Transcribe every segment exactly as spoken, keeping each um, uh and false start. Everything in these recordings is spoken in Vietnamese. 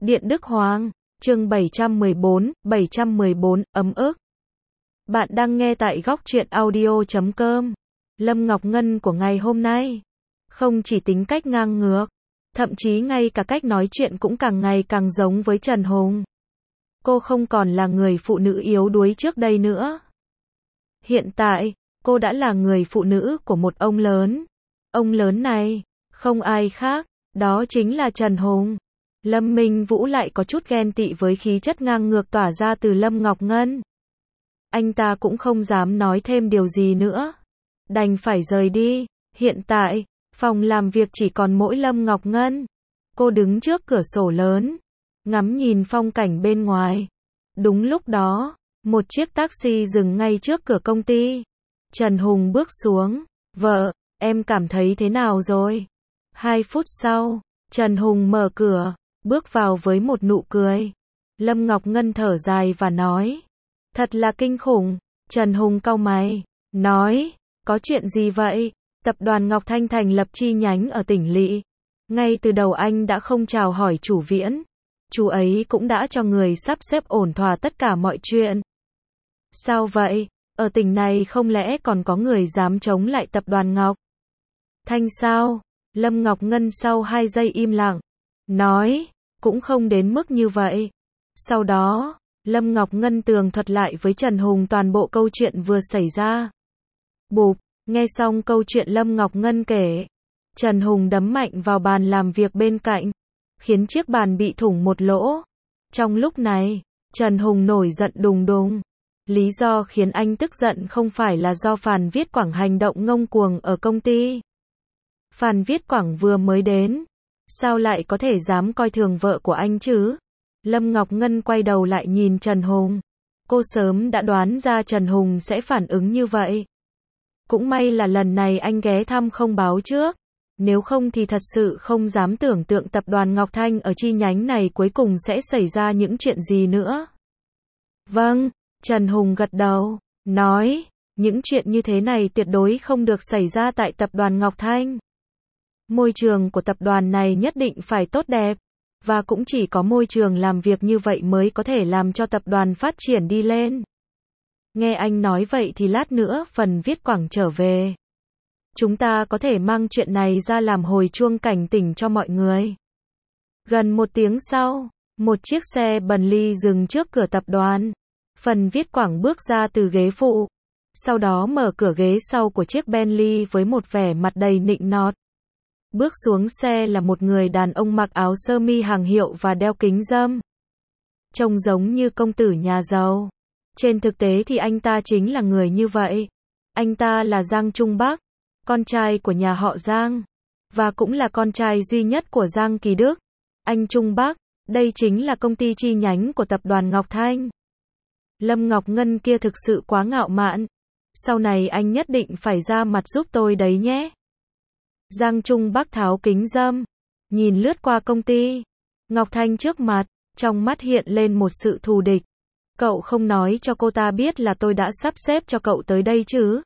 Điện Đức Hoàng, chương bảy trăm mười bốn, bảy trăm mười bốn, ấm ức. Bạn đang nghe tại góc truyện audio chấm com. Lâm Ngọc Ngân của ngày hôm nay, không chỉ tính cách ngang ngược, thậm chí ngay cả cách nói chuyện cũng càng ngày càng giống với Trần Hùng. Cô không còn là người phụ nữ yếu đuối trước đây nữa. Hiện tại, cô đã là người phụ nữ của một ông lớn. Ông lớn này, không ai khác, đó chính là Trần Hùng. Lâm Minh Vũ lại có chút ghen tị với khí chất ngang ngược tỏa ra từ Lâm Ngọc Ngân. Anh ta cũng không dám nói thêm điều gì nữa. Đành phải rời đi. Hiện tại, phòng làm việc chỉ còn mỗi Lâm Ngọc Ngân. Cô đứng trước cửa sổ lớn, ngắm nhìn phong cảnh bên ngoài. Đúng lúc đó, một chiếc taxi dừng ngay trước cửa công ty. Trần Hùng bước xuống. Vợ, em cảm thấy thế nào rồi? Hai phút sau, Trần Hùng mở cửa, bước vào với một nụ cười. Lâm Ngọc Ngân thở dài và nói, thật là kinh khủng. Trần Hùng cau mày, nói, có chuyện gì vậy? Tập đoàn Ngọc Thanh thành lập chi nhánh ở tỉnh lỵ. Ngay từ đầu anh đã không chào hỏi chủ Viễn. Chú ấy cũng đã cho người sắp xếp ổn thỏa tất cả mọi chuyện. Sao vậy? Ở tỉnh này không lẽ còn có người dám chống lại tập đoàn Ngọc Thanh sao? Lâm Ngọc Ngân sau hai giây im lặng, nói, cũng không đến mức như vậy. Sau đó, Lâm Ngọc Ngân tường thuật lại với Trần Hùng toàn bộ câu chuyện vừa xảy ra. Bụp, nghe xong câu chuyện Lâm Ngọc Ngân kể, Trần Hùng đấm mạnh vào bàn làm việc bên cạnh, khiến chiếc bàn bị thủng một lỗ. Trong lúc này, Trần Hùng nổi giận đùng đùng. Lý do khiến anh tức giận không phải là do Phan Viết Quảng hành động ngông cuồng ở công ty. Phan Viết Quảng vừa mới đến, sao lại có thể dám coi thường vợ của anh chứ? Lâm Ngọc Ngân quay đầu lại nhìn Trần Hùng. Cô sớm đã đoán ra Trần Hùng sẽ phản ứng như vậy. Cũng may là lần này anh ghé thăm không báo trước. Nếu không thì thật sự không dám tưởng tượng tập đoàn Ngọc Thanh ở chi nhánh này cuối cùng sẽ xảy ra những chuyện gì nữa. Vâng, Trần Hùng gật đầu, nói, những chuyện như thế này tuyệt đối không được xảy ra tại tập đoàn Ngọc Thanh. Môi trường của tập đoàn này nhất định phải tốt đẹp, và cũng chỉ có môi trường làm việc như vậy mới có thể làm cho tập đoàn phát triển đi lên. Nghe anh nói vậy thì lát nữa phần Viết Quảng trở về, chúng ta có thể mang chuyện này ra làm hồi chuông cảnh tỉnh cho mọi người. Gần một tiếng sau, một chiếc xe Bentley dừng trước cửa tập đoàn. Phần Viết Quảng bước ra từ ghế phụ, sau đó mở cửa ghế sau của chiếc Bentley với một vẻ mặt đầy nịnh nọt. Bước xuống xe là một người đàn ông mặc áo sơ mi hàng hiệu và đeo kính râm. Trông giống như công tử nhà giàu. Trên thực tế thì anh ta chính là người như vậy. Anh ta là Giang Trung Bắc, con trai của nhà họ Giang, và cũng là con trai duy nhất của Giang Kỳ Đức. Anh Trung Bắc, đây chính là công ty chi nhánh của tập đoàn Ngọc Thanh. Lâm Ngọc Ngân kia thực sự quá ngạo mạn. Sau này anh nhất định phải ra mặt giúp tôi đấy nhé. Giang Trung Bắc tháo kính râm, nhìn lướt qua công ty Ngọc Thanh trước mặt, trong mắt hiện lên một sự thù địch. Cậu không nói cho cô ta biết là tôi đã sắp xếp cho cậu tới đây chứ?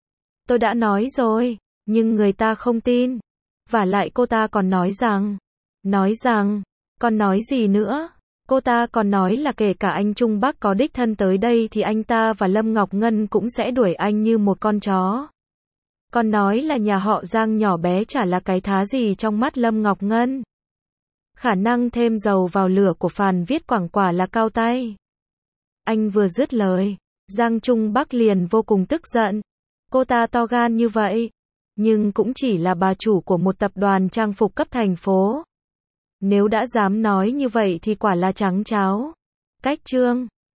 Tôi đã nói rồi, nhưng người ta không tin. Vả lại cô ta còn nói rằng, nói rằng, còn nói gì nữa? Cô ta còn nói là kể cả anh Trung Bắc có đích thân tới đây thì anh ta và Lâm Ngọc Ngân cũng sẽ đuổi anh như một con chó. Còn nói là nhà họ Giang nhỏ bé chả là cái thá gì trong mắt Lâm Ngọc Ngân. Khả năng thêm dầu vào lửa của Phan Viết Quảng quả là cao tay. Anh vừa dứt lời, Giang Trung Bắc liền vô cùng tức giận. Cô ta to gan như vậy, nhưng cũng chỉ là bà chủ của một tập đoàn trang phục cấp thành phố. Nếu đã dám nói như vậy thì quả là trắng tráo. Cách chương